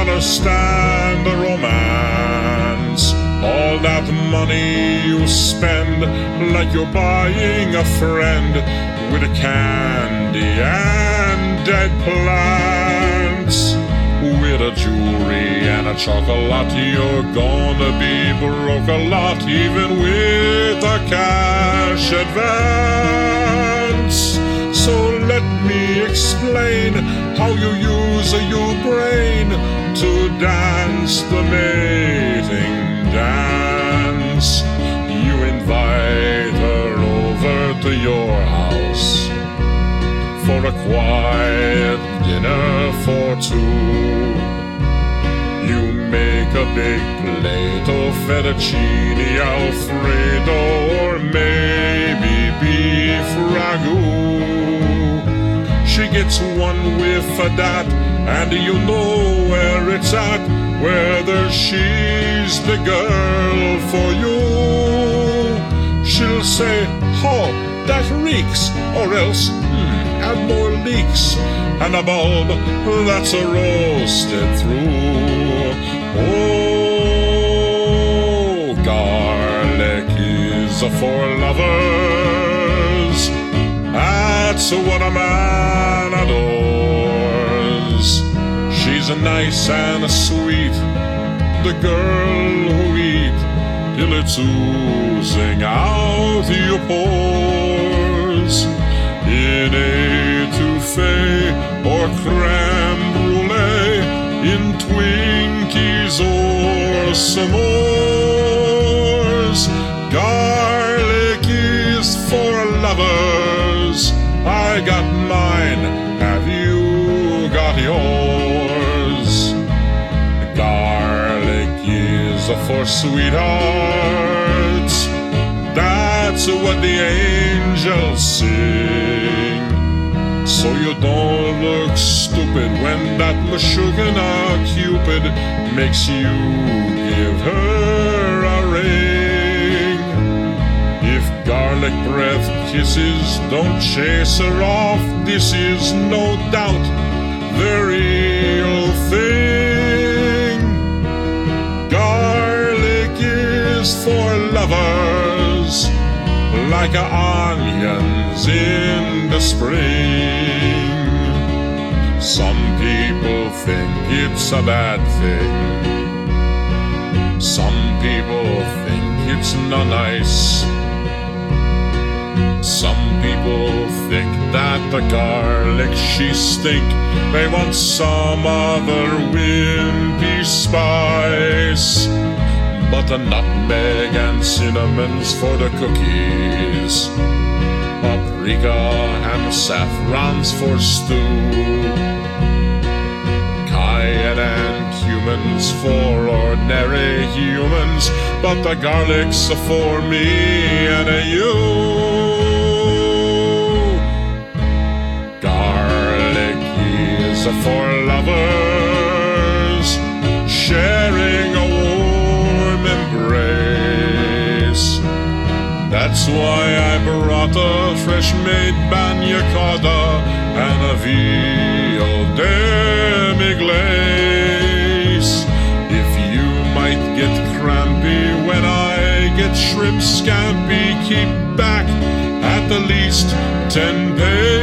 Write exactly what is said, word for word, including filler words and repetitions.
understand the romance. All that money you spend like you're buying a friend with a candy and dead plants. With a jewelry and a chocolate, you're gonna be broke a lot, even with a cash advance. So let me explain how you use your brain to dance the mating dance. You invite her over to your house for a quiet dinner for two. You make a big plate of fettuccine alfredo, or maybe beef ragu. She gets one whiff of that, and you know where it's at, whether she's the girl for you. She'll say, "Oh, that reeks," or else, hmm, add more leeks, and a bulb that's roasted through. Oh, garlic is for lovers. That's what a man adores. She's a nice and a sweet, the girl who eat till it's oozing out your pores. In étouffée or crème brûlée, in Twinkies or s'mores. Garlic is for lovers. I got mine, have you got yours? Garlic is for sweethearts. That's what the angels sing. So you don't look stupid when that Meshuggah Cupid makes you give her a ring. If garlic breath kisses don't chase her off, this is no doubt the real thing. Garlic is for lovers, like onions in the spring. Some people think it's a bad thing. Some people think it's not nice. Some people think that the garlic she stink. They want some other wimpy spice. But the nutmeg and cinnamon's for the cookies. Paprika and saffron's for stew. Cayenne and cumin's for ordinary humans. But the garlic's for me and you. Garlic is for lovers, sharing a warm embrace. That's why I brought a fresh-made bagna cotta and a veal demi-glace. If you might get crampy when I get shrimp scampi, keep back at the least ten paces.